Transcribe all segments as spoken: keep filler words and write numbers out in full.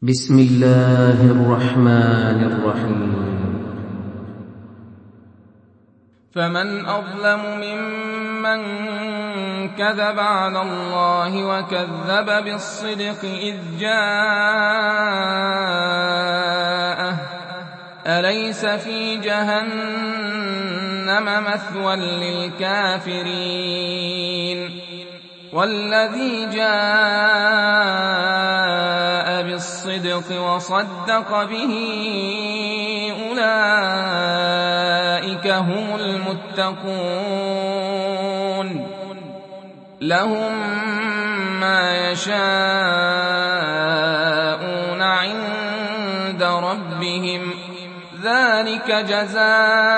بسم الله الرحمن الرحيم. فمن أظلم ممن كذب على الله وكذب بالصدق إذ جاءه أليس في جهنم مثوى للكافرين والذي جاء بالصدق وصدق به أولئك هم المتقون لهم ما يشاءون عند ربهم ذلك جزاء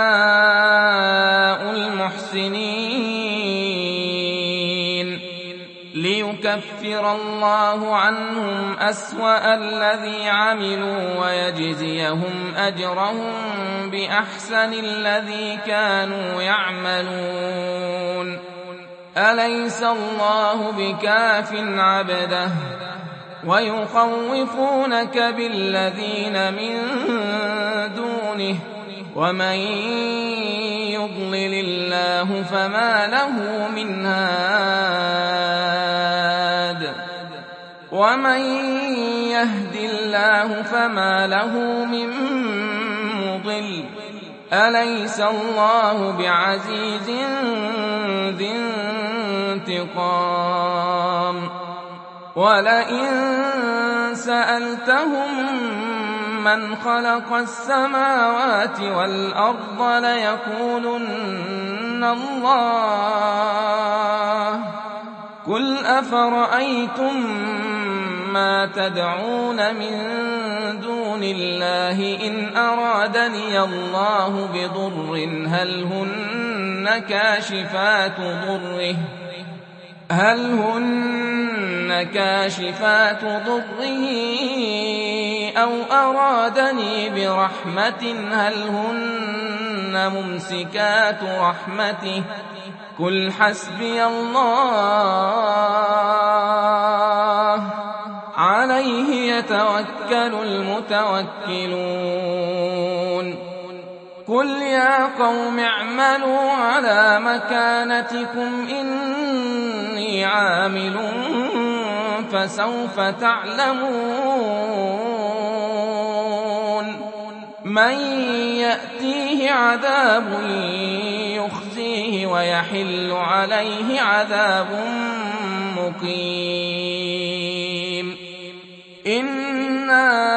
المحسنين ليكفر الله عنهم أسوأ الذي عملوا ويجزيهم أجرهم بأحسن الذي كانوا يعملون أليس الله بكاف عبده ويخوفونك بالذين من دونه ومن يضلل الله فما له من هاد ومن يهد الله فما له من مضل أليس الله بعزيز ذي انتقام ولئن سألتهم من خلق السماوات والأرض ليقولن الله قل أفرأيتم ما تدعون من دون الله إن أرادني الله بضر هل هن كاشفات ضره هل هن كاشفات ضره أو أرادني برحمة هل هن ممسكات رحمته قل حسبي الله عليه يتوكل المتوكلون قل يا قوم اعملوا على مكانتكم إني عامل فسوف تعلمون من يأتيه عذاب يخزيه ويحل عليه عذاب مقيم إنا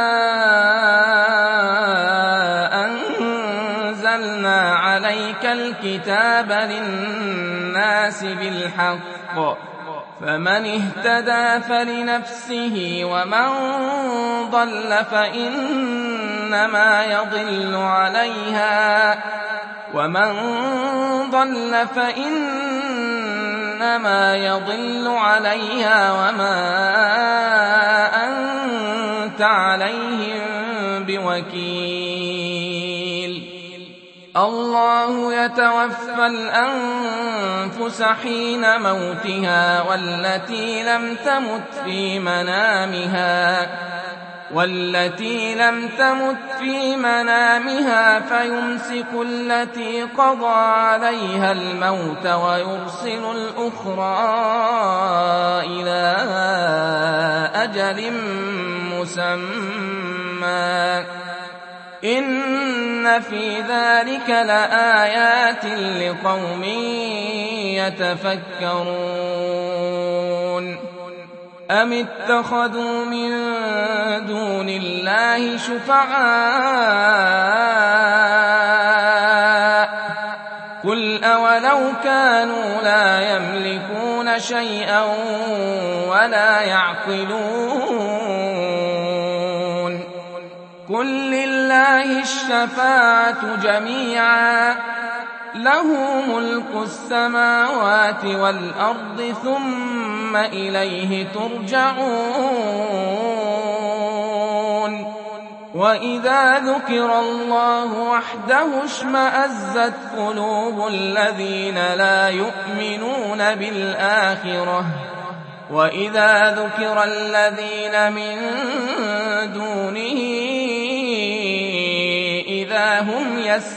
أنزلنا عليك الكتاب للناس بالحق فمن اهتدى فلنفسه ومن ضل فإنما يضل عليها ومن ضل فإنما يضل عليها وما أنت عليهم بوكيل الله يتوفى الأنفس حين موتها والتي لم تمت في منامها والتي لم تمت في منامها فيمسك التي قضى عليها الموت ويرسل الأخرى إلى أجل مسمى إن في ذلك لآيات لقوم يتفكرون أم اتخذوا من دون الله شفعاء قل أولو كانوا لا يملكون شيئا ولا يعقلون قل لله الشفاعة جميعا له ملك السماوات والأرض ثم إليه ترجعون وإذا ذكر الله وحده اشمأزت قلوب الذين لا يؤمنون بالآخرة وإذا ذكر الذين من دونه إذا هم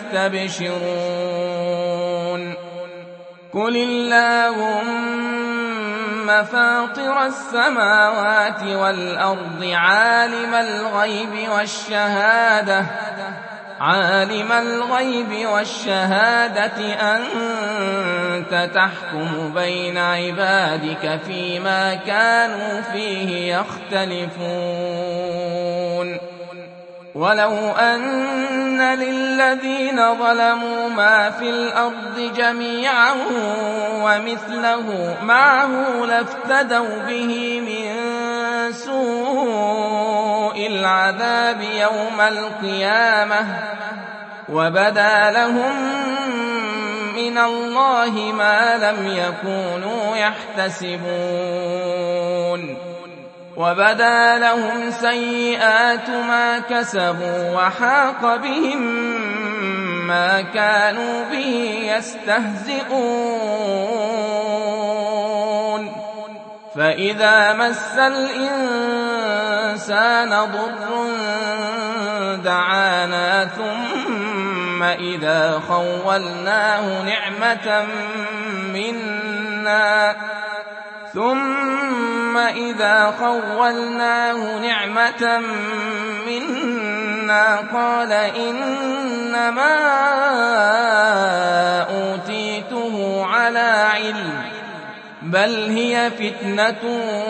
يستبشرون قل اللهم فاطر السماوات والأرض عالم الغيب والشهادة عالم الغيب والشهادة أنت تحكم بين عبادك فيما كانوا فيه يختلفون ولو أن للذين ظلموا ما في الأرض جميعا ومثله معه لافتدوا به من سوء العذاب يوم القيامة وبدا لهم من الله ما لم يكونوا يحتسبون وبدا لهم سيئات ما كسبوا وحاق بهم ما كانوا به يستهزئون فإذا مس الإنسان ضر دعانا ثم إذا خولناه نعمة منا ثم إذا خولناه نعمة منا قال إنما أوتيته على علم بل هي فتنة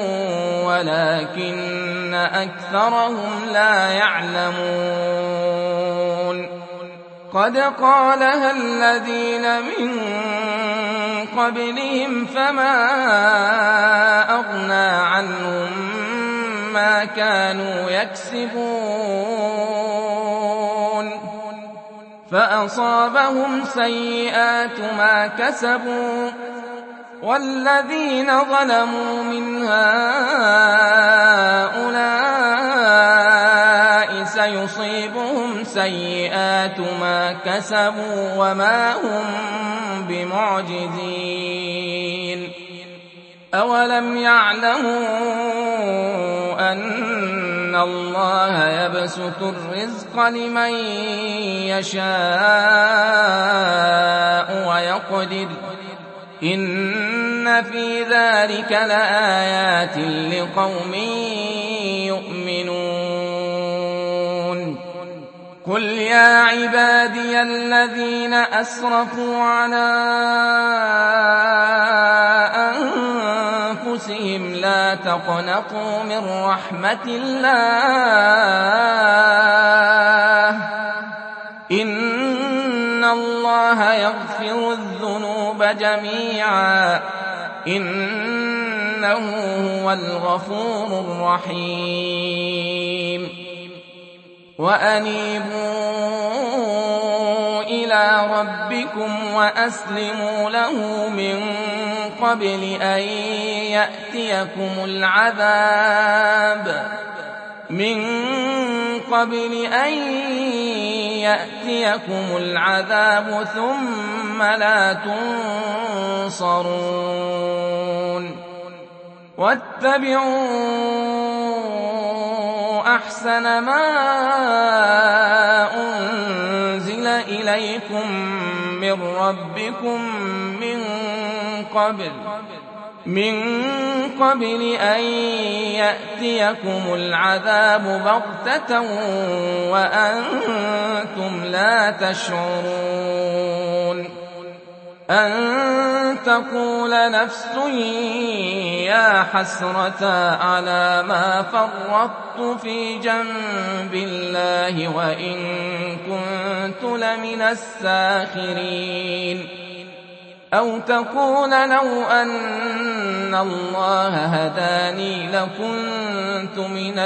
ولكن أكثرهم لا يعلمون قد قالها الذين من قبلهم فما أغنى عنهم ما كانوا يكسبون فأصابهم سيئات ما كسبوا والذين ظلموا من هؤلاء سيصيبهم سيئات ما كسبوا وما هم بمعجزين أولم يعلموا أن الله يبسط الرزق لمن يشاء ويقدر إن في ذلك لآيات لقوم يؤمنون قل يا عبادي الذين أسرفوا على أنفسهم لا تقنطوا من رحمة الله إن الله يغفر الذنوب جميعا إنه هو الغفور الرحيم وأنيبوا إلى ربكم وأسلموا له من قبل أن يأتيكم العذاب من قبل أن يأتيكم العذاب ثم لا تنصرون واتبعوا أحسن ما أنزل إليكم من ربكم من قبل من قبل أن يأتيكم العذاب بغتة وأنتم لا تشعرون أن تقول نفس يا حسرة على ما فرطت في جنب الله وإن كنت لمن الساخرين أو تقول لو أن الله هداني لكنت من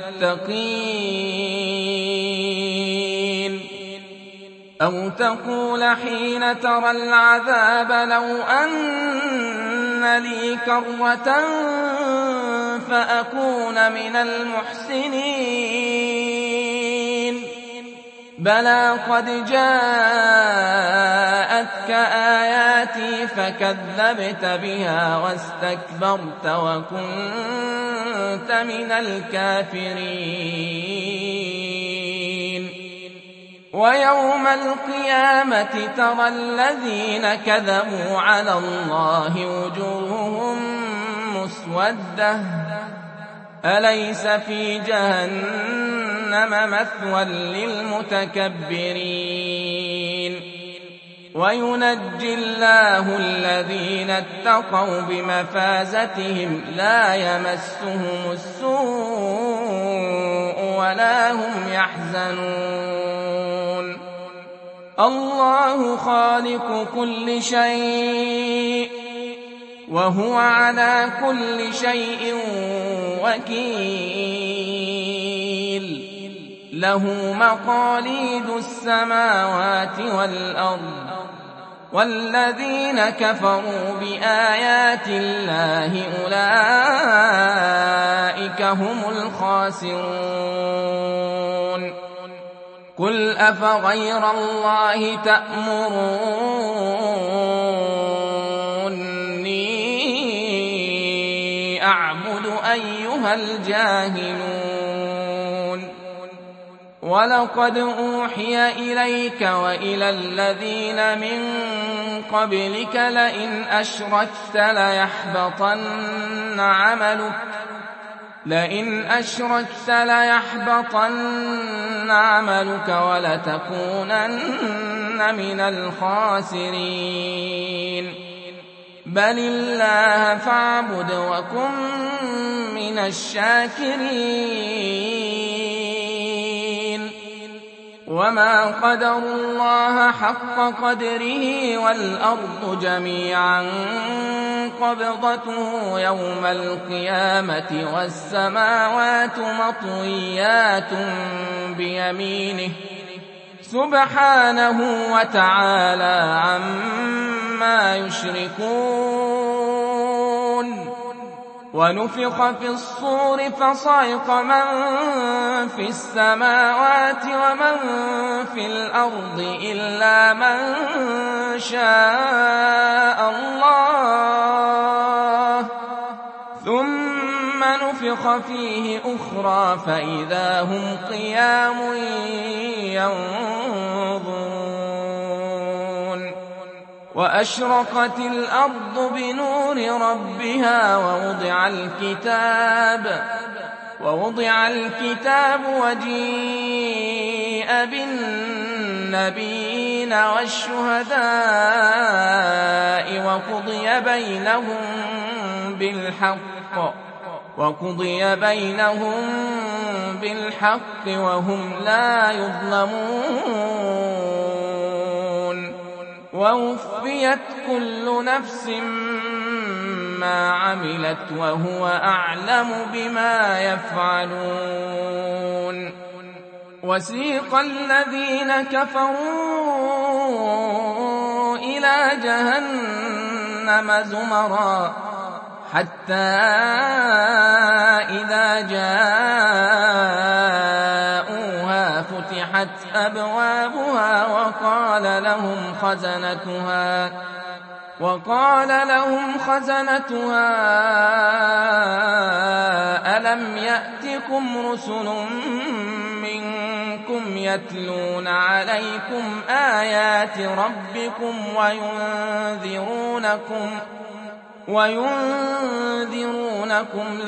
المتقين أو تقول حين ترى العذاب لو أن لي كرة فأكون من المحسنين بلى قد جاءتك آياتي فكذبت بها واستكبرت وكنت من الكافرين ويوم القيامة ترى الذين كذبوا على الله وجوههم مسودة أليس في جهنم مثوى للمتكبرين وينجي الله الذين اتقوا بمفازتهم لا يمسهم السوء ولا هم يحزنون الله خالق كل شيء وهو على كل شيء وكيل له مقاليد السماوات والأرض والذين كفروا بآيات الله أولئك هم الخاسرون قل أفغير الله تأمروني أعبد أيها الجاهلون ولقد أوحي إليك وإلى الذين من قبلك لئن أشركت ليحبطن عملك لئن أشركت ليحبطن عملك ولتكونن من الخاسرين بل الله فاعبد وكن من الشاكرين وما قدروا الله حق قدره والأرض جميعا قبضته يوم القيامة والسماوات مطويات بيمينه سبحانه وتعالى عما يشركون ونفخ في الصور فصعق من في السماوات ومن في الأرض إلا من شاء الله ثم نفخ فيه أخرى فإذا هم قيام ينظرون وأشرقت الأرض بنور ربها ووضع الكتاب ووضع الكتاب وجيء بالنبيين والشهداء وقضي بينهم بالحق وقضي بينهم بالحق وهم لا يظلمون ووفيت كل نفس ما عملت وهو أعلم بما يفعلون وسيق الذين كفروا إلى جهنم زمرا حتى إذا جاءوها فتحت أبوابها وقال لهم خزنتها وقال لهم خزنتها ألم يأتكم رسل منكم يتلون عليكم آيات ربكم وينذرونكم وينذرونكم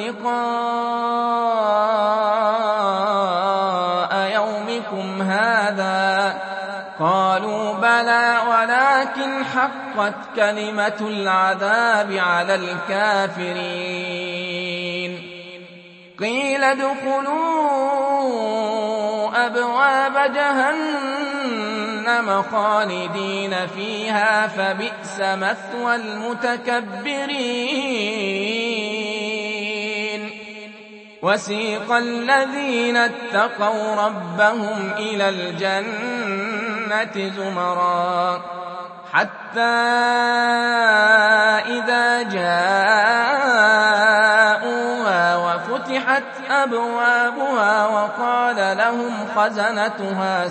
لقاء يومكم هذا قالوا بلى ولكن حقت كلمة العذاب على الكافرين قيل ادخلوا أبواب جهنم خالدين فيها فبئس مثوى المتكبرين وسيق الذين اتقوا ربهم إلى الجنة زمرا حتى إذا جاءوها وفتحت فُتِحَتْ أَبْوَابُهَا وَقَالَ لَهُمْ خَزَنَتُهَا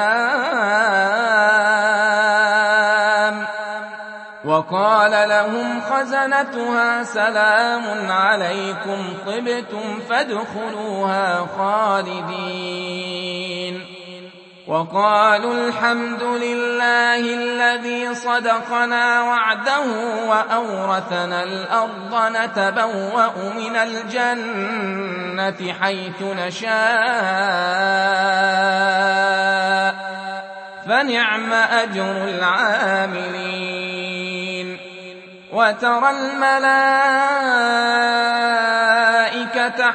سَلَامٌ وَقَالَ لَهُمْ خَزَنَتُهَا سَلَامٌ عَلَيْكُمْ طِبْتُمْ فَادْخُلُوهَا خَالِدِينَ وَقَالُوا الْحَمْدُ لِلَّهِ الَّذِي صَدَقَنَا وَعْدَهُ وَأَوْرَثَنَا الْأَرْضَ نَتَبَوَّأُ مِنَ الْجَنَّةِ حَيْثُ نَشَاءُ فَنِعْمَ أَجْرُ الْعَامِلِينَ وَتَرَى الْمَلَائِكَةَ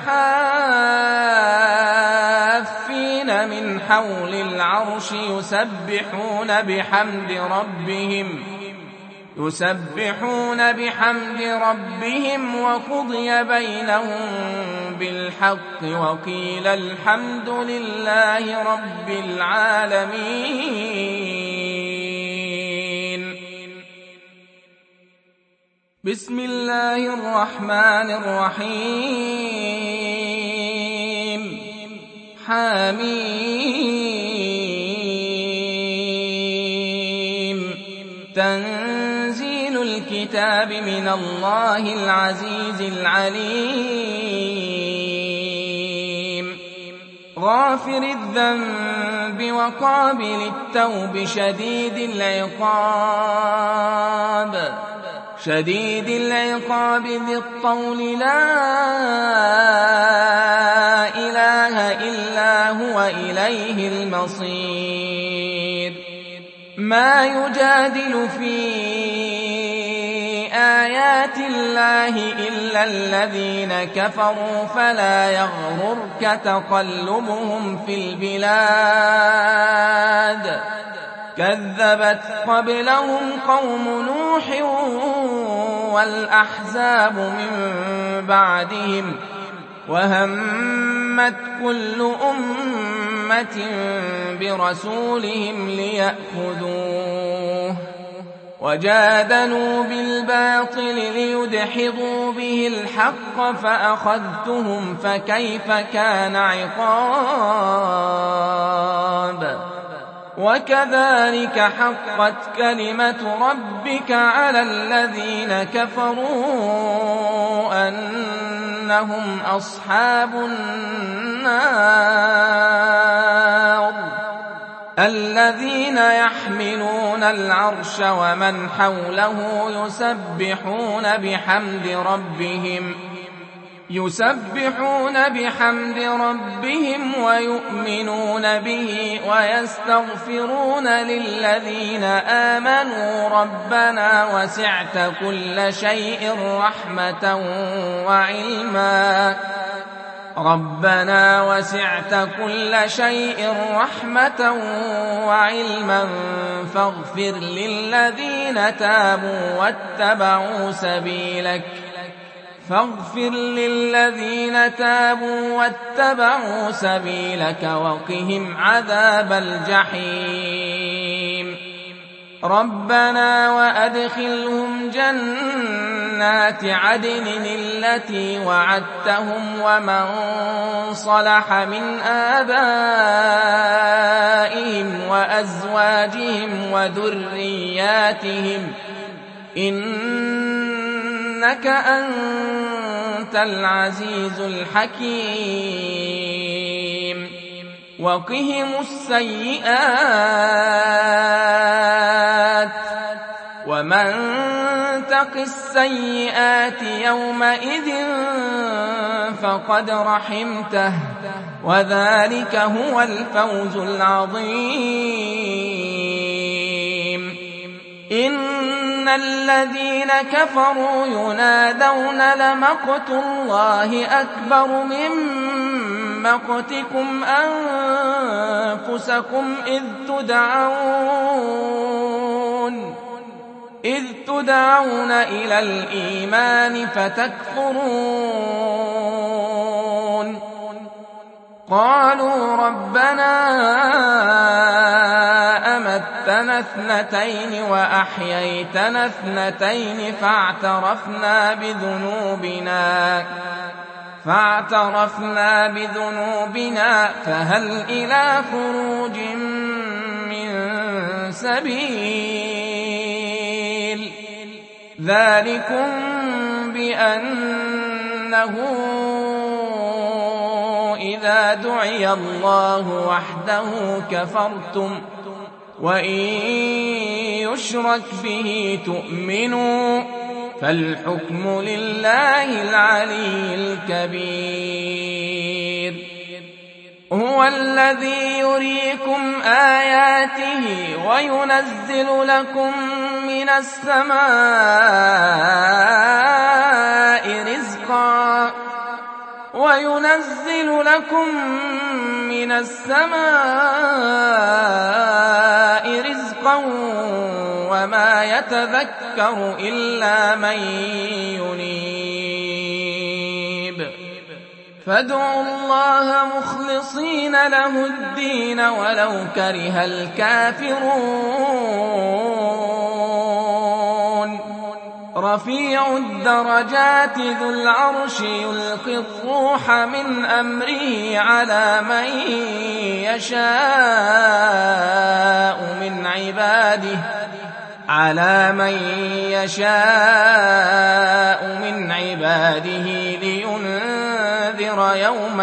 حَافِّينَ مِنْ حَوْلِ الْعَرْشِ يُسَبِّحُونَ بِحَمْدِ رَبِّهِمْ يُسَبِّحُونَ بِحَمْدِ رَبِّهِمْ وَقُضِيَ بَيْنَهُم بِالْحَقِّ وَقِيلَ الْحَمْدُ لِلَّهِ رَبِّ الْعَالَمِينَ بسم الله الرحمن الرحيم حميم تنزيل الكتاب من الله العزيز العليم غافر الذنب وقابل التوب شديد العقاب شديد العقاب ذي الطول لا إله إلا هو إليه المصير ما يجادل في آيات الله إلا الذين كفروا فلا يغررك تقلبهم في البلاد كذبت قبلهم قوم نوح والأحزاب من بعدهم وهمت كل أمة برسولهم ليأخذوه وجادلوا بالباطل ليدحضوا به الحق فأخذتهم فكيف كان عقاب وكذلك حقت كلمة ربك على الذين كفروا أنهم أصحاب النار الذين يحملون العرش ومن حوله يسبحون بحمد ربهم يسبحون بحمد ربهم ويؤمنون به ويستغفرون للذين آمنوا ربنا وسعت كل شيء رحمة وعلما ربنا وسعت كل شيء رحمة وعلما فاغفر للذين تابوا واتبعوا سبيلك فاغفر للذين تابوا واتبعوا سبيلك وقهم عذاب الجحيم ربنا وأدخلهم جنات عدن التي وعدتهم ومن صلح من آبائهم وأزواجهم وذرياتهم إنك أنت العزيز الحكيم وقهم السيئات ومن تق السيئات يومئذ فقد رحمته وذلك هو الفوز العظيم إن الذين كفروا ينادون لمقت الله أكبر من مقتكم أنفسكم إذ تدعون إذ تدعون إلى الإيمان فتكفرون قالوا ربنا أمتنا اثنتين وأحييتنا اثنتين فاعترفنا بذنوبنا فاعترفنا بذنوبنا فهل إلى خروج من سبيل ذلكم بأنه إذا دعي الله وحده كفرتم وإن يشرك به تؤمنوا فالحكم لله العلي الكبير هو الذي يريكم آياته وينزل لكم من السماء رزقا وينزل لكم من السماء رزقا وما يتذكر إلا من ينيب فادعوا الله مخلصين له الدين ولو كره الكافرون رفيع الدرجات ذو العرش يلقي الروح من أمره على من يشاء من عباده على من يشاء من عباده لينذر يوم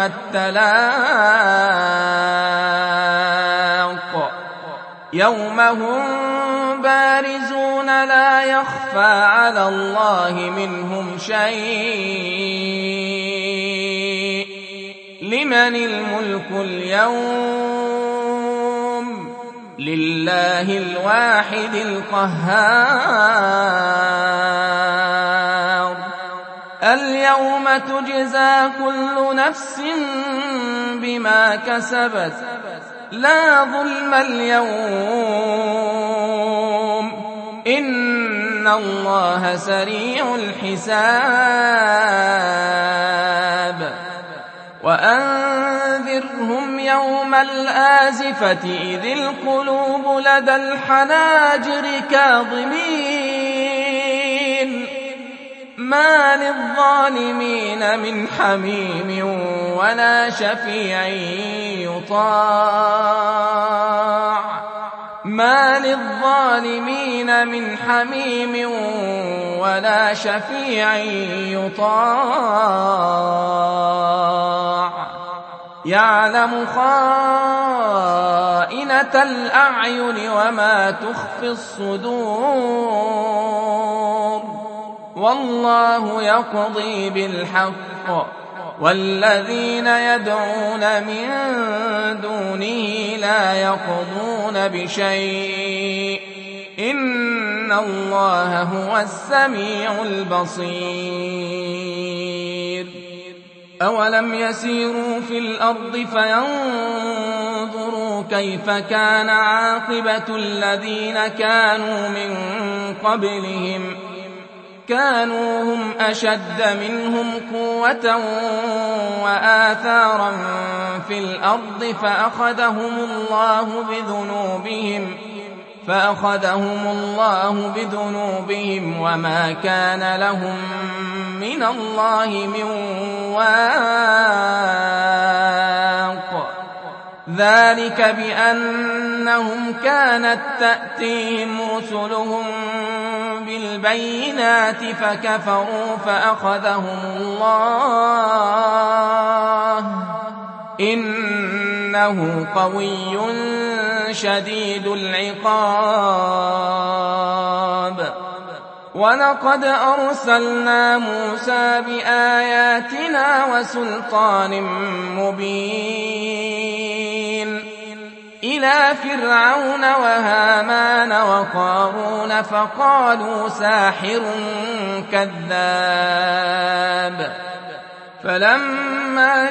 التلاق يوم هم بارزون لا يخفى على الله منهم شيء لمن الملك اليوم لله الواحد القهار اليوم تجزى كل نفس بما كسبت لا ظلم اليوم إن الله سريع الحساب وأنذرهم يوم الآزفة إذ القلوب لدى الحناجر كاظمين ما للظالمين من حميم ولا شفيع يطاع ما للظالمين من حميم ولا شفيع يطاع يعلم خائنة الأعين وما تخفي الصدور والله يقضي بالحق والذين يدعون من دونه لا يقضون بشيء إن الله هو السميع البصير أولم يسيروا في الأرض فينظروا كيف كان عاقبة الذين كانوا من قبلهم كانوا هم أشد منهم قوة وآثارا في الأرض فأخذهم الله بذنوبهم فأخذهم الله بذنوبهم وما كان لهم من الله من واق ذلك بأنهم كانت تأتيهم رسلهم بالبينات فكفروا فأخذهم الله إنه قوي شديد العقاب ولقد أرسلنا موسى بآياتنا وسلطان مبين إلى فرعون وهامان وقارون فقالوا ساحر كذاب فلما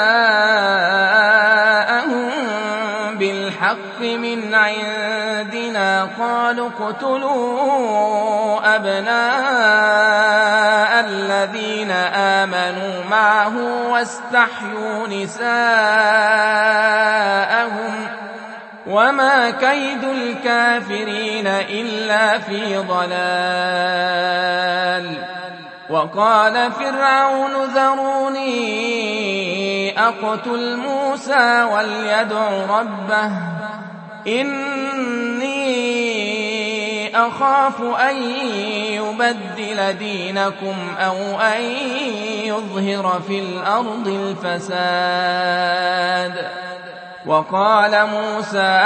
جاءهم بالحق من عندنا قالوا اقتلوا أبناء الذين آمنوا معه واستحيوا نساءهم وما كيد الكافرين إلا في ضلال وقال فرعون ذروني أقتل موسى وليدع ربه إني أخاف أن يبدل دينكم أو أن يظهر في الأرض الفساد. وقال موسى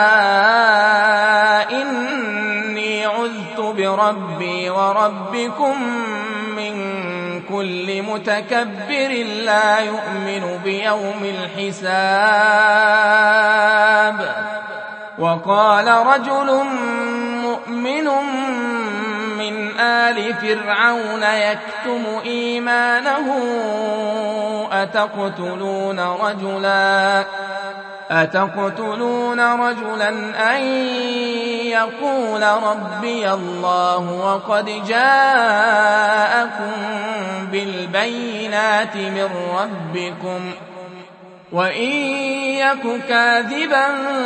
إني عذت بربي وربكم من كل متكبر لا يؤمن بيوم الحساب. وقال رجل مؤمن من آل فرعون يكتم إيمانه أتقتلون رجلا أتقتلون رجلا أن يقول ربي الله وقد جاءكم بالبينات من ربكم وإن يك كاذبا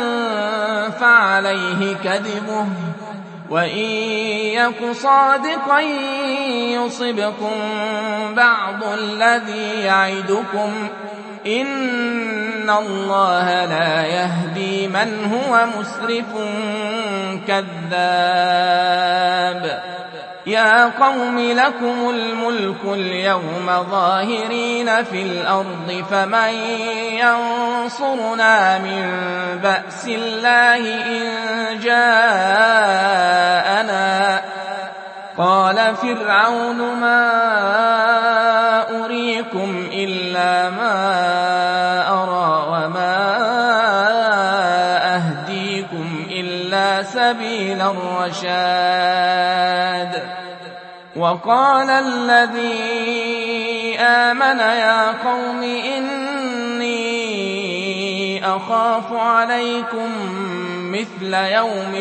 فعليه كذبه وإن يك صادقا يصبكم بعض الذي يعدكم إن الله لا يهدي من هو مسرف كذاب. يا قوم لكم الملك اليوم ظاهرين في الأرض فمن ينصرنا من بأس الله إن جاءنا. قال فرعون ما أريكم إلا ما أرى وما أهديكم إلا سبيل الرشاد. وقال الذي آمن يا قوم إني أخاف عليكم مثل يوم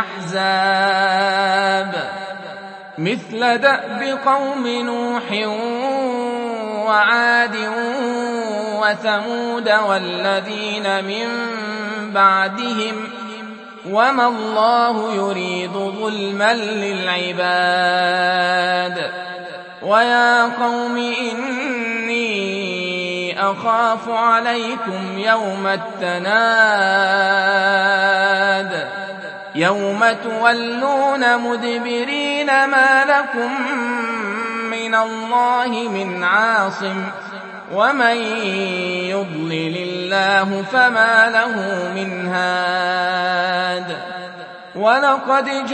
الأحزاب مثل دأب قوم نوح وعاد وثمود والذين من بعدهم وما الله يريد ظلما للعباد. ويا قوم إني أخاف عليكم يوم التناد يوم تولون مدبرين ما لكم من الله من عاصم ومن يضلل الله فما له من هاد. ولقد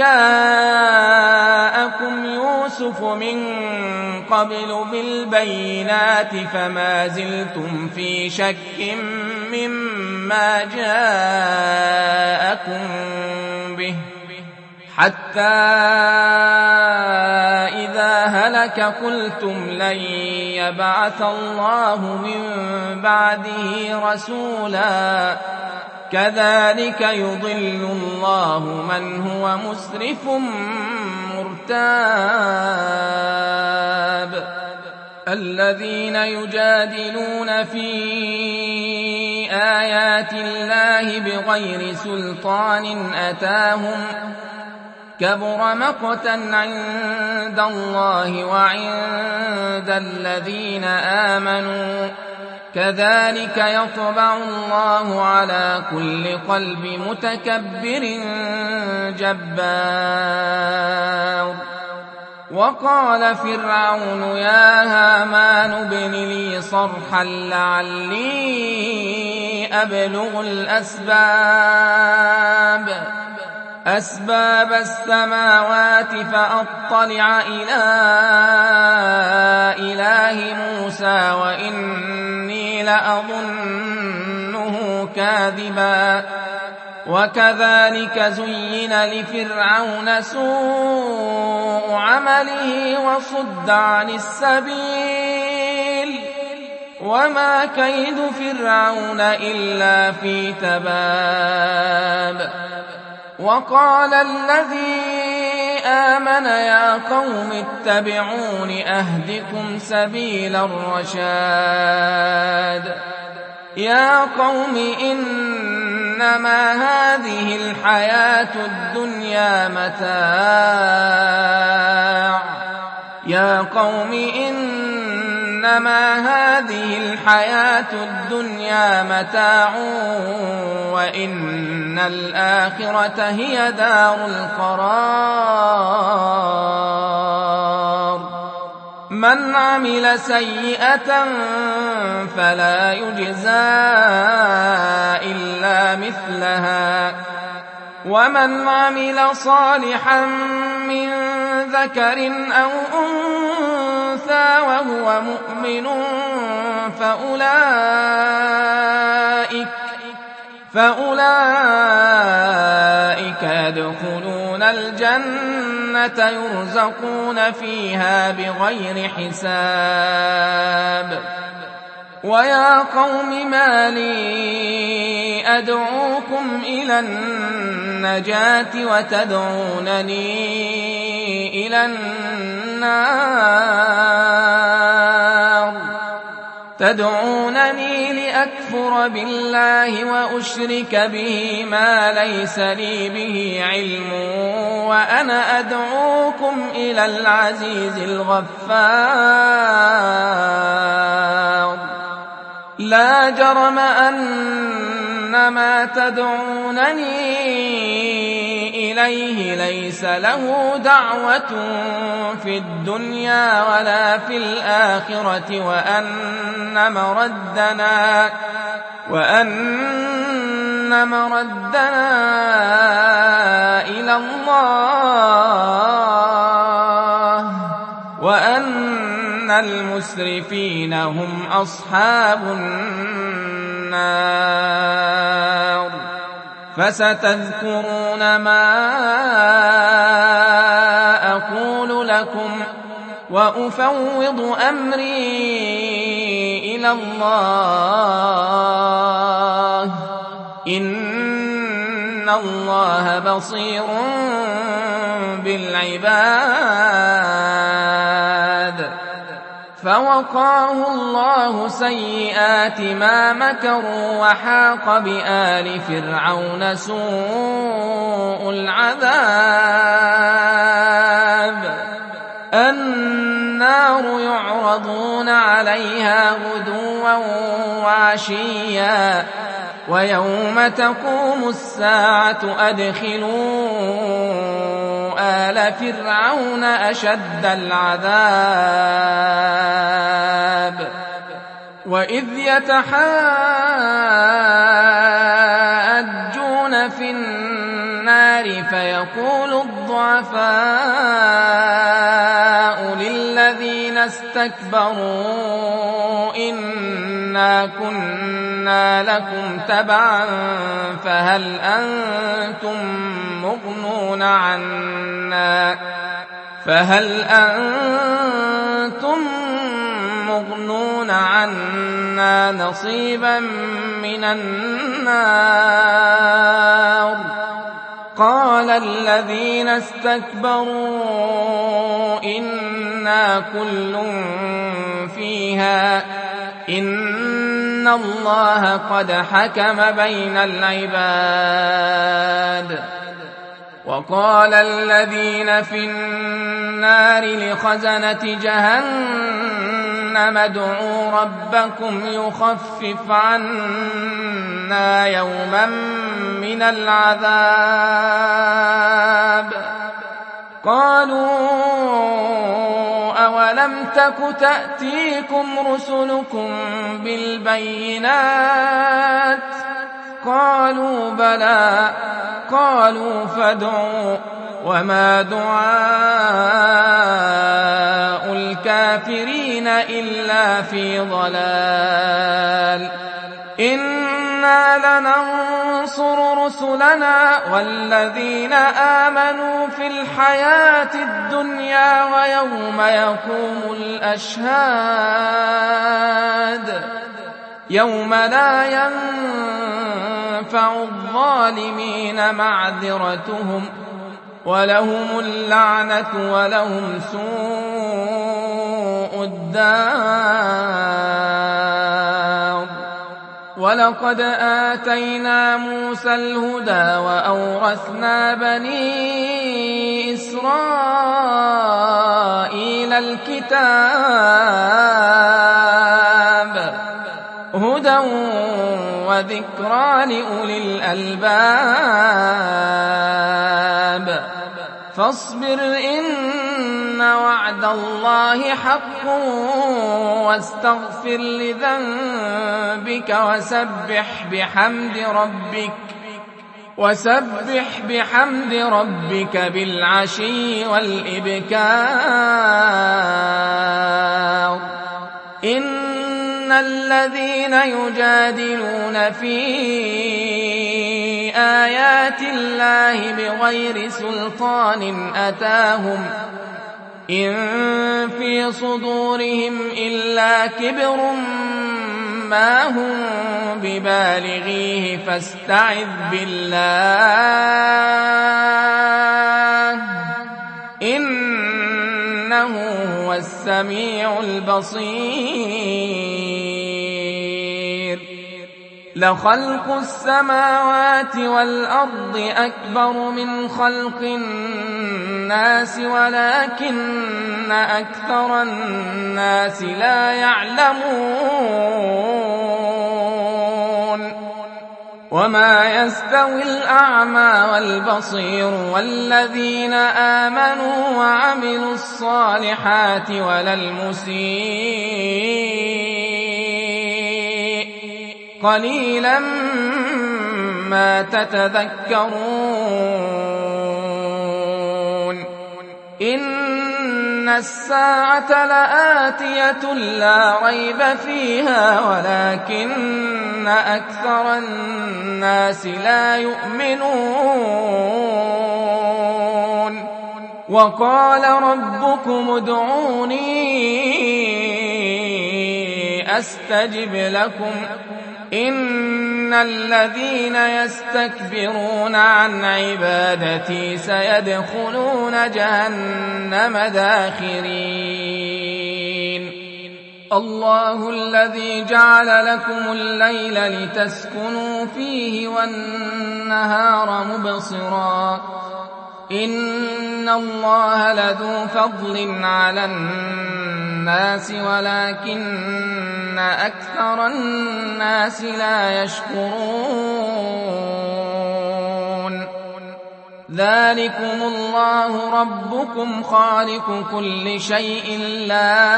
جاءكم يوسف من قبل بالبينات فما زلتم في شك مما جاءكم به حتى إذا هلك قلتم لن يبعث الله من بعده رسولا كذلك يضل الله من هو مسرف مرتاب. الذين يجادلون في آيات الله بغير سلطان أتاهم كبر مقتا عند الله وعند الذين آمنوا كذلك يطبع الله على كل قلب متكبر جبار. وقال فرعون يا هامان ابن لي صرحا لعلي أبلغ الأسباب أسباب السماوات فأطلع إلى إله موسى وإني لأظنه كاذبا. وكذلك زين لفرعون سوء عمله وصد عن السبيل وما كيد فرعون إلا في تباب. وقال الذي آمن يا قوم اتبعون أهدكم سبيل الرشاد. يا قوم إنما هذه الحياة الدنيا متاع يا قوم إنما هذه الحياة الدنيا متاع وإن الآخرة هي دار القرار من عمل سيئة فلا يجزى إلا مثلها ومن عمل صالحا من ذكر أو أنثى وهو مؤمن فأولئك, فأولئك يدخلون الجنة يرزقون فيها بغير حساب ويا قوم ما لي أدعوكم إلى النجاة وتدعونني إلى النار تدعونني لأكفر بالله وأشرك به ما ليس لي به علم وأنا أدعوكم إلى العزيز الغفار لا جرم أن ما تدعونني إليه ليس له دعوة في الدنيا ولا في الآخرة وأن مردنا, وأن مردنا إلى الله وأن المسرفين هم أصحاب النار فستذكرون ما أقول لكم وأفوض أمري إلى الله إن الله بصير بالعباد فوقاه الله سيئات ما مكروا وحاق بآل فرعون سوء العذاب النار يعرضون عليها غدوا وعشيا ويوم تقوم الساعة أدخلوا آل فرعون أشد العذاب وإذ يتحاجون في النار فيقول الضعفاء للذين استكبروا إنا كنا لكم تبعا فهل أنتم مغنون عنا فهل أنتم مغنون عنا نصيبا من النار قال الذين استكبروا إنا كل فيها إن الله قد حكم بين العباد وقال الذين في النار لخزنة جهنم ادعوا ربكم يخفف عنا يوما من العذاب قالوا أولم تك تأتيكم رسلكم بالبينات قالوا بلى قالوا فادعوا وما دعاء الكافرين إلا في ضلال إنا لننصر رسلنا والذين آمنوا في الحياة الدنيا ويوم يقوم الأشهاد يوم لا ينفع الظالمين معذرتهم ولهم اللعنة ولهم سوء الدار ولقد آتينا موسى الهدى وأورثنا بني إسرائيل الكتاب هدى وذكرى لأولي الألباب فاصبر إن وعد الله حق واستغفر لذنبك وسبح بحمد ربك وسبح بحمد ربك بالعشي والإبكار إن الذين يجادلون في آيات الله بغير سلطان أتاهم إن في صدورهم إلا كبر ما هم ببالغيه فاستعذ بالله إنه هو السميع البصير لخلق السماوات والأرض أكبر من خلق الناس ولكن أكثر الناس لا يعلمون وما يستوي الأعمى والبصير والذين آمنوا وعملوا الصالحات ولا المسيء قليلا ما تتذكرون إن الساعة لآتية لا ريب فيها ولكن أكثر الناس لا يؤمنون وقال ربكم ادعوني أستجب لكم إن الذين يستكبرون عن عبادتي سيدخلون جهنم داخرين الله الذي جعل لكم الليل لتسكنوا فيه والنهار مبصرا إن الله لذو فضل على الناس ولكن أكثر الناس لا يشكرون ذلكم الله ربكم خالق كل شيء لا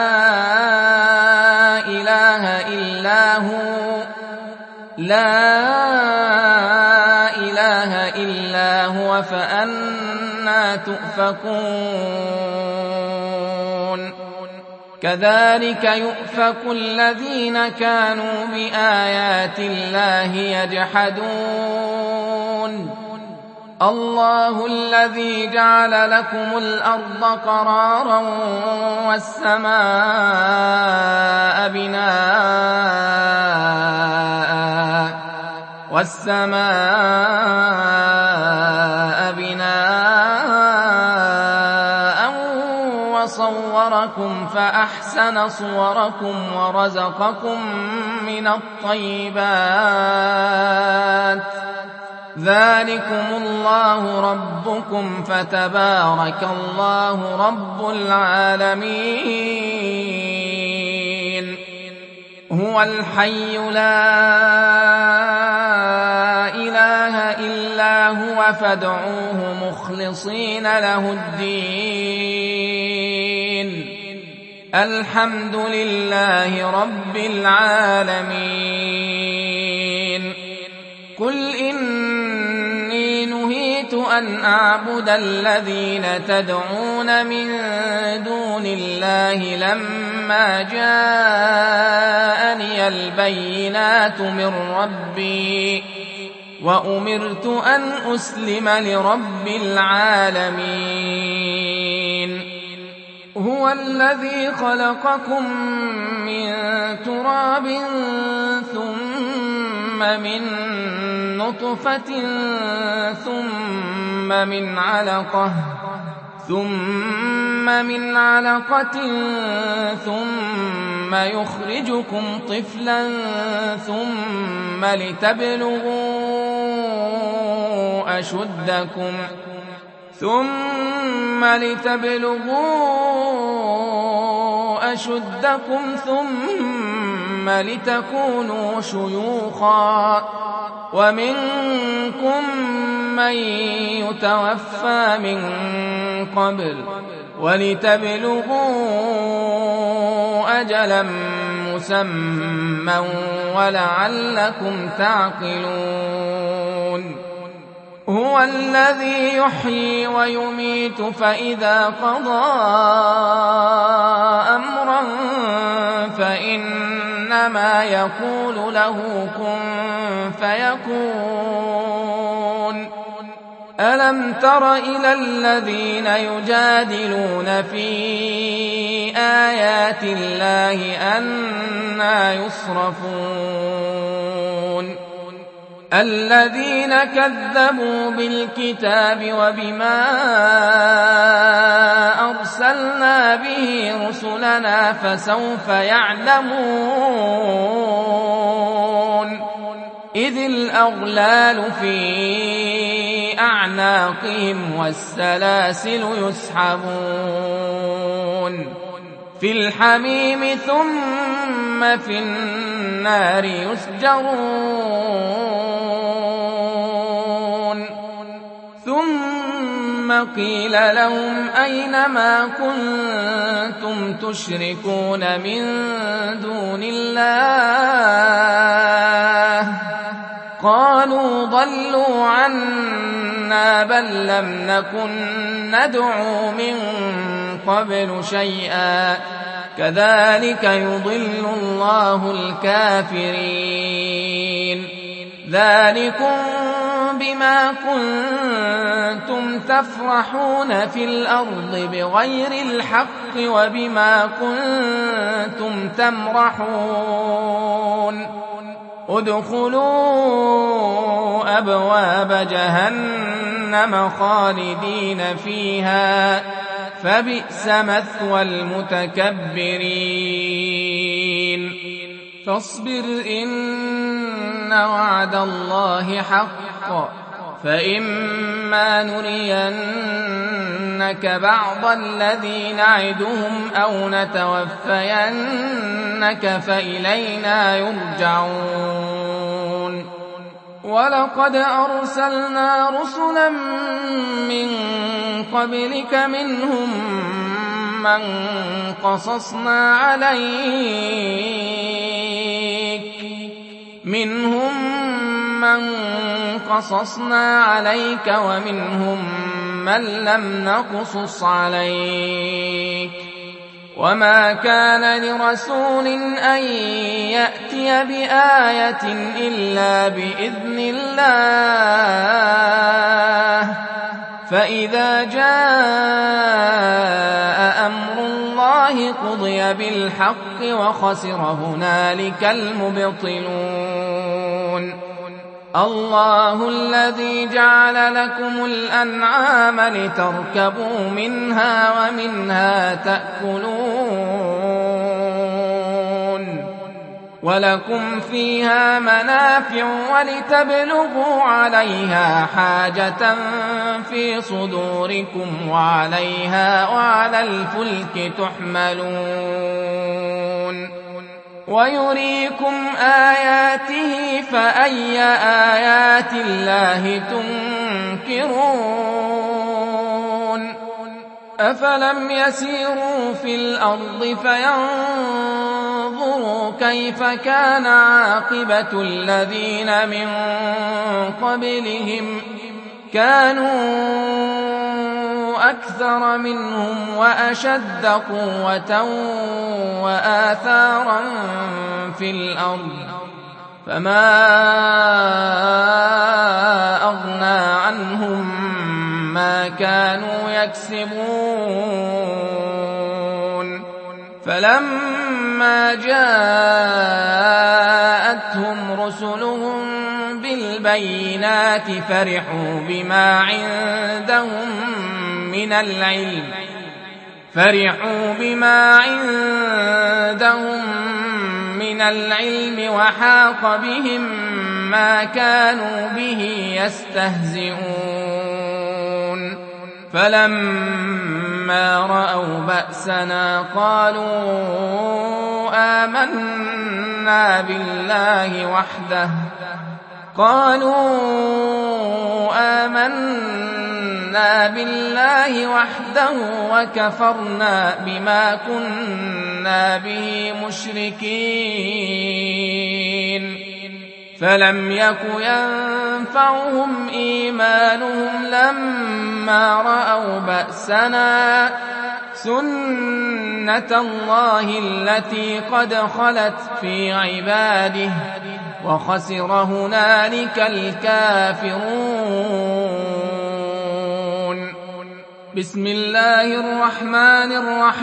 إله إلا هو لا إله إلا هو فأنى تؤفكون كذلك يؤفك الذين كانوا بآيات الله يجحدون الله الذي جعل لكم الأرض قرارا والسماء بناء والسماء بناء وصوركم فأحسن صوركم ورزقكم من الطيبات ذلكم الله ربكم فتبارك الله رب العالمين هو الحي لا إله إلا هو فادعوه مخلصين له الدين الحمد لله رب العالمين قل إني نهيت أن أعبد الذين تدعون من دون الله لما جاءني البينات من ربي وأمرت أن أسلم لرب العالمين هو الذي خلقكم من تراب ثم من نطفة ثم من علقة ثم من علقة ثم ثم يخرجكم طفلا ثم لتبلغوا أشدكم ثم لتبلغوا أشدكم ثم لتكونوا شيوخا ومنكم من يتوفى من قبل ولتبلغوا أجلا مسمى ولعلكم تعقلون هو الذي يحيي ويميت فإذا قضى أمرا فإنما يقول له كن فيكون ألم تر إلى الذين يجادلون في آيات الله أنى يصرفون الذين كذبوا بالكتاب وبما أرسلنا به رسلنا فسوف يعلمون إذ الأغلال في أعناقهم والسلاسل يسحبون في الحميم ثم في النار يسجرون ثم قيل لهم أين ما كنتم تشركون من دون الله قالوا ضلوا عنا بل لم نكن ندعو من قبل شيئا كذلك يضل الله الكافرين ذلكم بما كنتم تفرحون في الأرض بغير الحق وبما كنتم تمرحون ادخلوا أبواب جهنم خالدين فيها فبئس مثوى المتكبرين فاصبر إن وعد الله حق فإما نرينك بعض الذي نعدهم أو نتوفينك فإلينا يرجعون ولقد أرسلنا رسلا من قبلك منهم من قصصنا عليك منهم من قصصنا عليك ومنهم من لم نقصص عليك وما كان لرسول أن يأتي بآية إلا بإذن الله فإذا جاء أمر الله قضي بالحق وخسر هنالك المبطلون الله الذي جعل لكم الأنعام لتركبوا منها ومنها تأكلون ولكم فيها منافع ولتبلغوا عليها حاجة في صدوركم وعليها وعلى الفلك تحملون ويريكم آياته فأي آيات الله تنكرون أفلم يسيروا في الأرض فينظروا كيف كان عاقبة الذين من قبلهم كانوا أكثر منهم وأشد قوة وآثارا في الأرض فما أغنى عنهم ما كانوا يكسبون فلما جاءتهم رسلهم بالبينات فرحوا بما عندهم من العلم فرحوا بما عندهم من العلم وحاق بهم ما كانوا به يستهزئون فلما رأوا بأسنا قالوا آمنا بالله وحده قالوا آمنا بالله وحده وكفرنا بما كنا به مشركين فلم يك ينفعهم إيمانهم لما رأوا بأسنا سنة الله التي قد خلت في عباده وخسر هنالك الكافرون. بسم الله الرحمن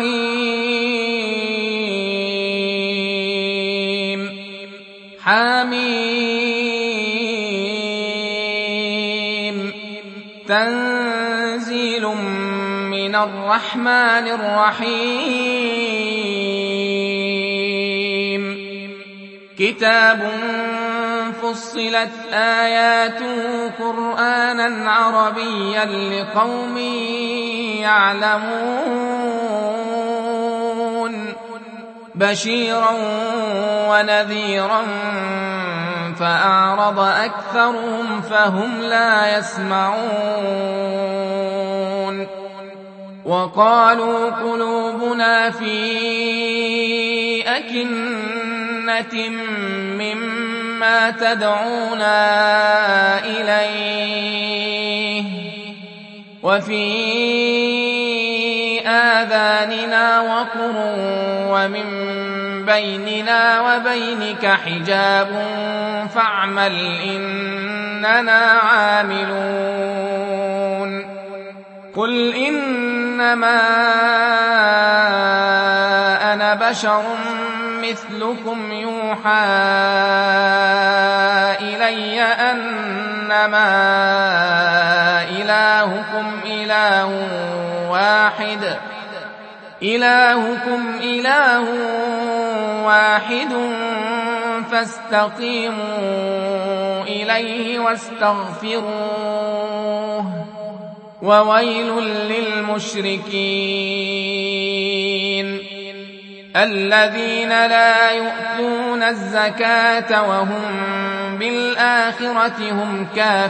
الرحيم. حميم. تنزيل من الرحمن الرحيم. كتاب فصلت آياته قرآنا عربيا لقوم يعلمون بشيرا ونذيرا فأعرض أكثرهم فهم لا يسمعون وقالوا قلوبنا في أكنة مما تدعونا إليه وفي آذاننا وقر ومن بيننا وبينك حجاب فاعمل إننا عاملون. قل إنما أنا بشر مثلكم يوحى إلي أنما إلهكم إله واحد إلهكم إله واحد فاستقيموا إليه واستغفروه وويل للمشركين الذين لا يؤتون الزكاة وهم بالآخرة هم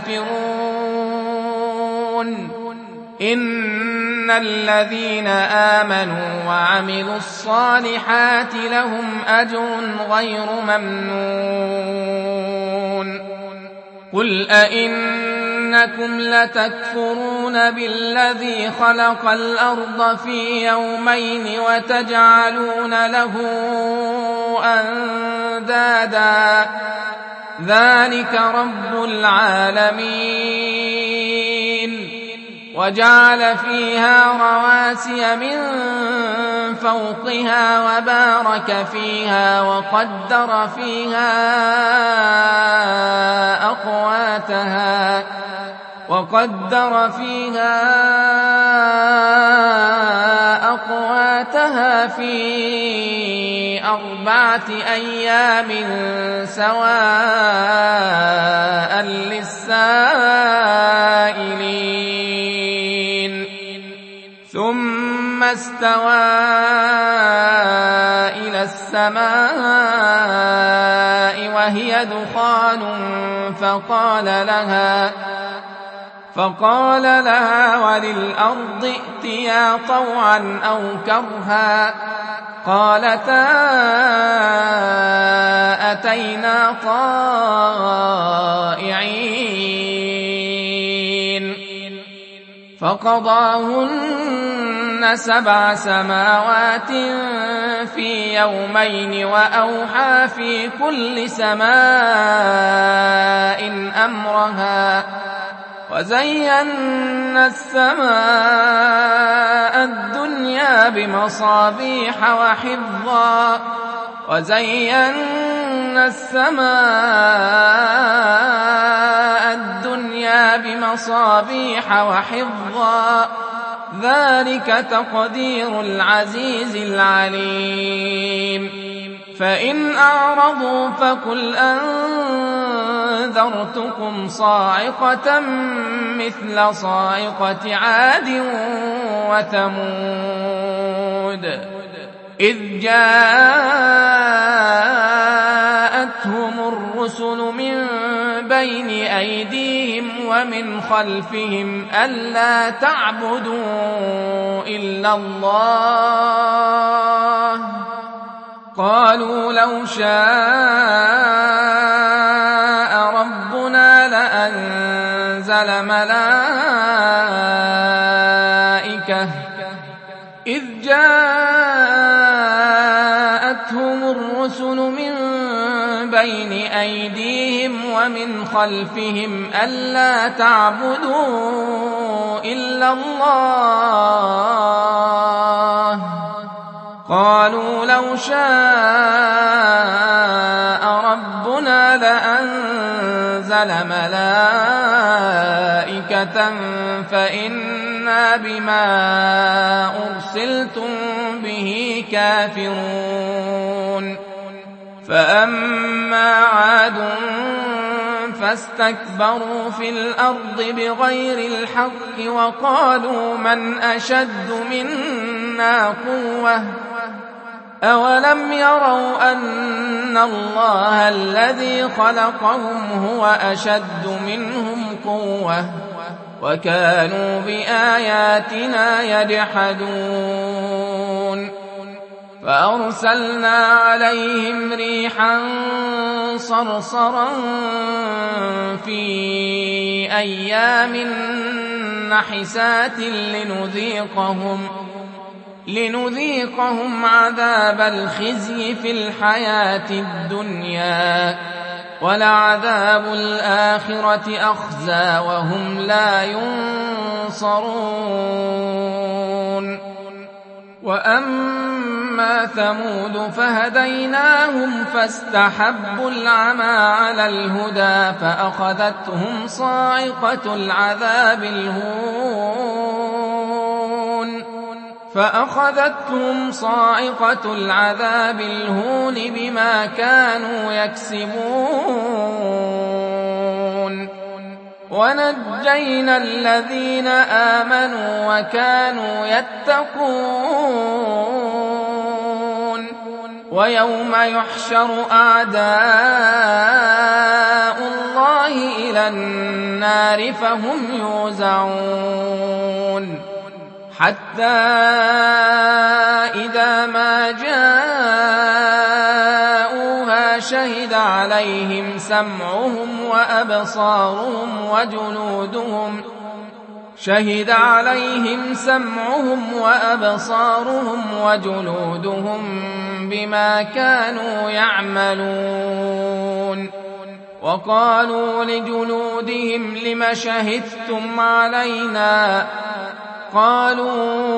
كافرون. إن الذين آمنوا وعملوا الصالحات لهم أجر غير ممنون. قل أئنكم لتكفرون بالذي خلق الأرض في يومين وتجعلون له أندادا ذلك رب العالمين وجعل فيها رواسي من فوقها وبارك فيها وقدر فيها أقواتها وقدر فيها أقواتها في أربعة أيام سواء للسائلين ثم استوى إلى السماء وهي دخان فقال لها فقال لها وللأرض ائتيا طوعا أو كرها قالتا أتينا طائعين فقضاهن سبع سماوات في يومين وأوحى في كل سماء أمرها وزينا السماء الدنيا بمصابيح وحفظا وزينا السماء الدنيا بمصابيح وحفظا ذلك تقدير العزيز العليم فإن أعرضوا فقل أنذرتكم صاعقة مثل صاعقة عاد وثمود إذ جاءتهم الرسل من بين أيديهم ومن خلفهم ألا تعبدوا إلا الله قالوا لو شاء ربنا لأنزل ملائكة إذ جاءتهم الرسل من بين أيديهم ومن خلفهم ألا تعبدوا إلا الله قالوا لو شاء ربنا لأنزل ملائكة فإنا بما أرسلتم به كافرون فأما عاد فاستكبروا في الأرض بغير الحق وقالوا من أشد منا قوة أولم يروا أن الله الذي خلقهم هو أشد منهم قوة وكانوا بآياتنا يجحدون فأرسلنا عليهم ريحا صرصرا في أيام نحسات لنذيقهم لنذيقهم عذاب الخزي في الحياة الدنيا ولعذاب الآخرة أخزى وهم لا ينصرون وأما ثمود فهديناهم فاستحبوا العمى على الهدى فأخذتهم صاعقة العذاب الهون فأخذتهم صاعقة العذاب الهون بما كانوا يكسبون ونجينا الذين آمنوا وكانوا يتقون ويوم يحشر أعداء الله إلى النار فهم يوزعون حتى إذا ما جاءوها شهد عليهم سمعهم وأبصارهم وجلودهم شهد عليهم سمعهم وأبصارهم وجلودهم بما كانوا يعملون وقالوا لجلودهم لم شهدتم علينا قالوا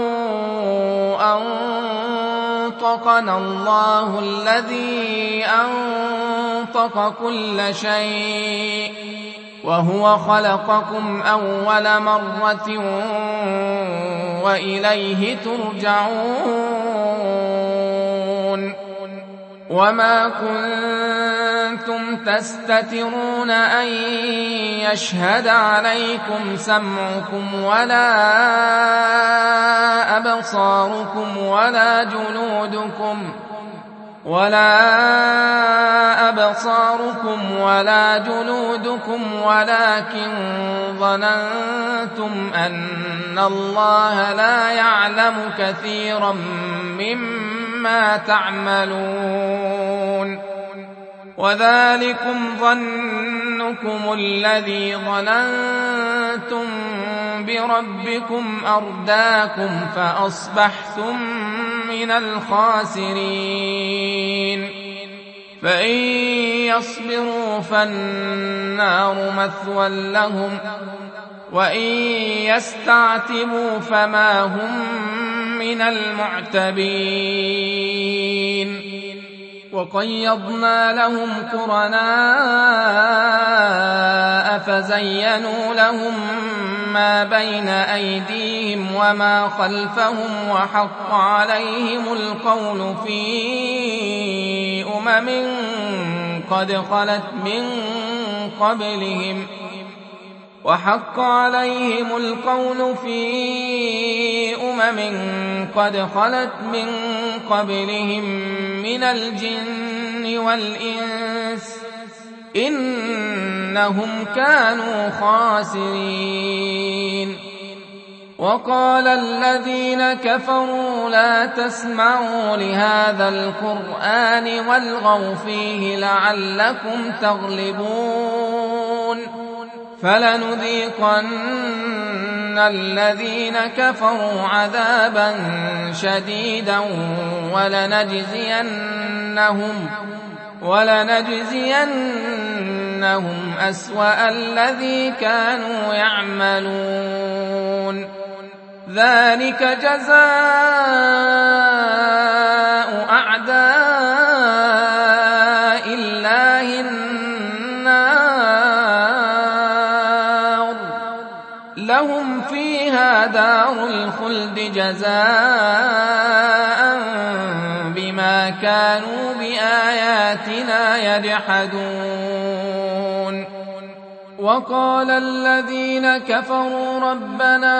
أنطقنا الله الذي أنطق كل شيء وهو خلقكم أول مرة وإليه ترجعون وما كنتم تستترون أن يشهد عليكم سمعكم ولا أبصاركم ولا جلودكم ولا أبصاركم ولا جلودكم ولكن ظننتم أن الله لا يعلم كثيرا مما تعملون وذلكم ظنكم الذي ظننتم بربكم أرداكم فأصبحتم من الخاسرين فإن يصبروا فالنار مثوى لهم وإن يستعتبوا فما هم من المعتبين وقيضنا لهم قرناء فزينوا لهم ما بين أيديهم وما خلفهم وحق عليهم القول في أمم قد خلت من قبلهم وحق عليهم القول في أمم قد خلت من قبلهم من الجن والإنس إنهم كانوا خاسرين. وقال الذين كفروا لا تسمعوا لهذا القرآن والغوا فيه لعلكم تغلبون فلنذيقن الذين كفروا عذابا شديدا ولنجزينهم ولنجزينهم أسوأ الذي كانوا يعملون ذلك جزاء أعداء الله النار لهم فيها دار الخلد جزاء بما كانوا بآياتنا يجحدون. وقال الذين كفروا ربنا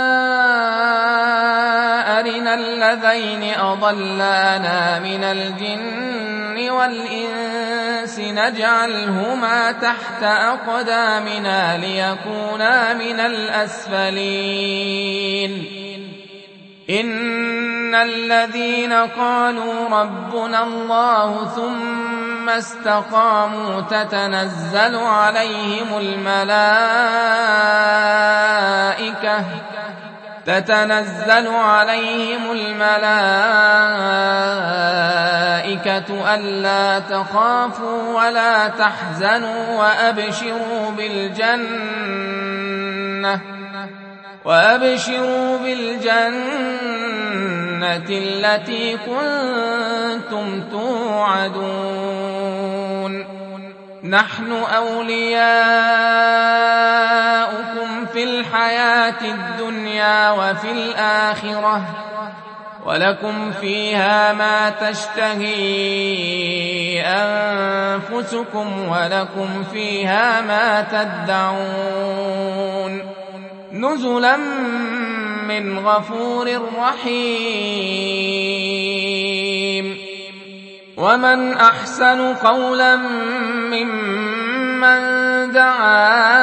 أرنا الذين أضلانا من الجن والإنس نجعلهما تحت أقدامنا ليكونا من الأسفلين إن الذين قالوا ربنا الله ثم استقاموا تتنزل عليهم الملائكة تتنزل عليهم الملائكة ألا تخافوا ولا تحزنوا وأبشروا بالجنة وأبشروا بالجنة التي كنتم توعدون نحن أولياؤكم في الحياة الدنيا وفي الآخرة ولكم فيها ما تشتهي أنفسكم ولكم فيها ما تدعون نزلا من غفور رحيم. ومن أحسن قولا ممن دعا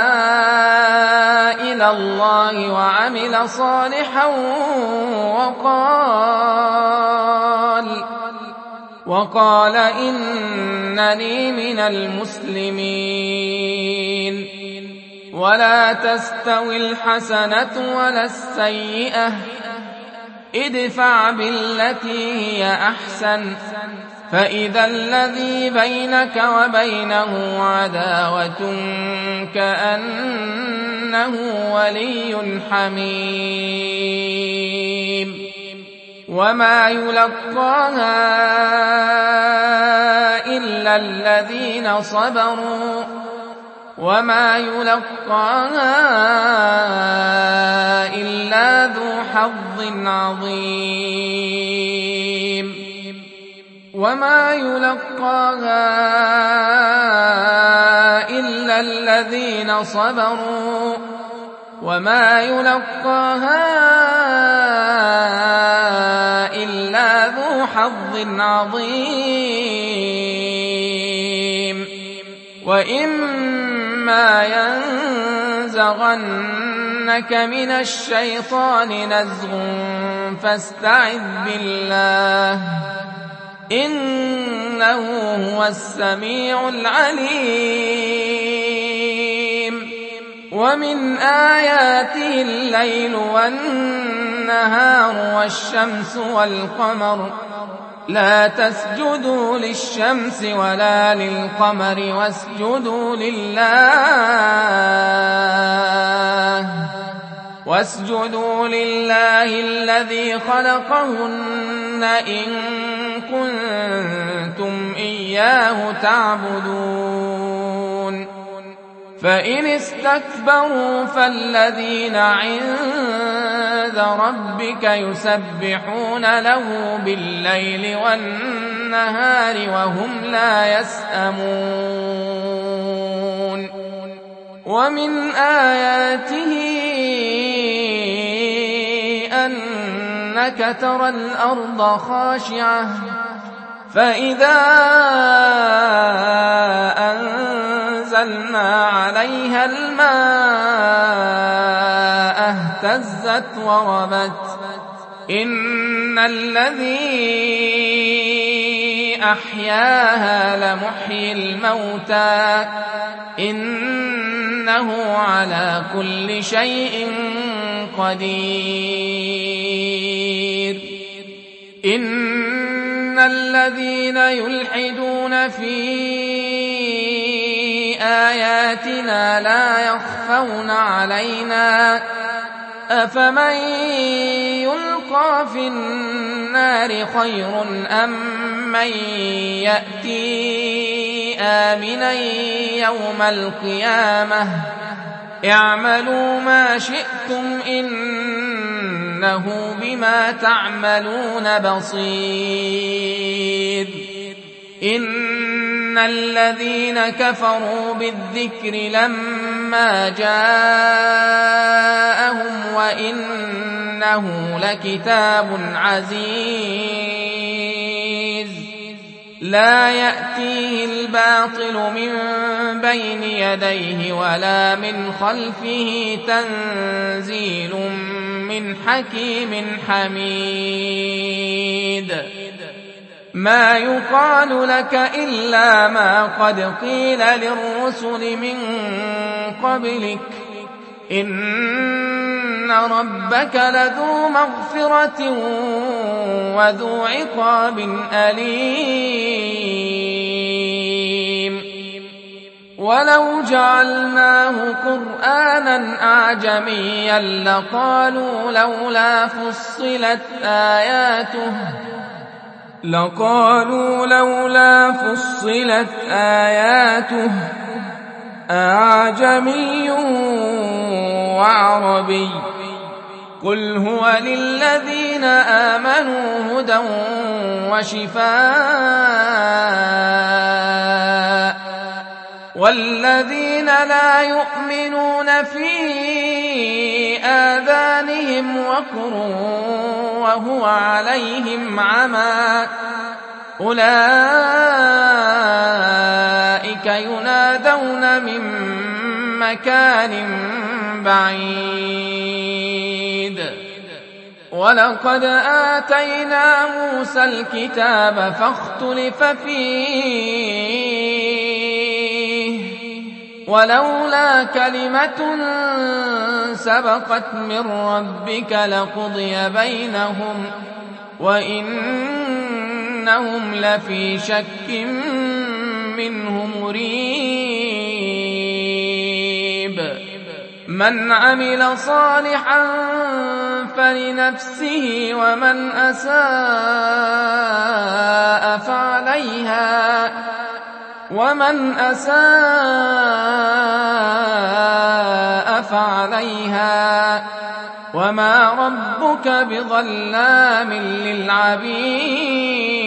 إلى الله وعمل صالحا وقال وقال إنني من المسلمين. ولا تستوي الحسنة ولا السيئة ادفع بالتي هي أحسن فإذا الذي بينك وبينه عداوة كأنه ولي حميم. وما يلقاها إلا الذين صبروا وما يلقاها إلا ذو حظ عظيم. وما يلقاها إلا الذين صبروا وما يلقاها إلا ذو حظ عظيم. وإما ينزغنك من الشيطان نزغ فاستعذ بالله إنه هو السميع العليم. ومن آياته الليل والنهار والشمس والقمر لا تسجدوا للشمس ولا للقمر واسجدوا لله واسجدوا لله الذي خلقهن إن كنتم إياه تعبدون. فإن استكبروا فالذين عند ربك يسبحون له بالليل والنهار وهم لا يسأمون. ومن آياته أنك ترى الأرض خاشعة فإذا أنزلنا عليها الماء اهتزت وربت إن الذي أحياها لمحيي الموتى إنه على كل شيء قدير. إن الذين يلحدون في آياتنا لا يخفون علينا أفمن يلقى في النار خير أم من يأتي آمنا يوم القيامة اعملوا ما شئتم إنه بما تعملون بصير. إن الذين كفروا بالذكر لما جاءهم وإنه لكتاب عزيز لا يأتيه الباطل من بين يديه ولا من خلفه تنزيل من حكيم حميد. ما يقال لك إلا ما قد قيل للرسل من قبلك إن ربك لذو مغفرة وذو عقاب أليم. ولو جعلناه قرآنا أعجميا لقالوا لولا فصلت آياته لقالوا لولا فصلت آياته أعجمي وعربي قل هو للذين آمنوا هدى وشفاء والذين لا يؤمنون في آذانهم وقر وهو عليهم عمى أولئك ينادون من مكان بعيد. ولقد آتينا موسى الكتاب فاختلف فيه ولولا كلمة سبقت من ربك لقضي بينهم وإنهم لفي شك منه مريب. من عمل صالحا فلنفسه ومن أساء فعليها ومن أساء فعليها وما ربك بظلام للعبيد.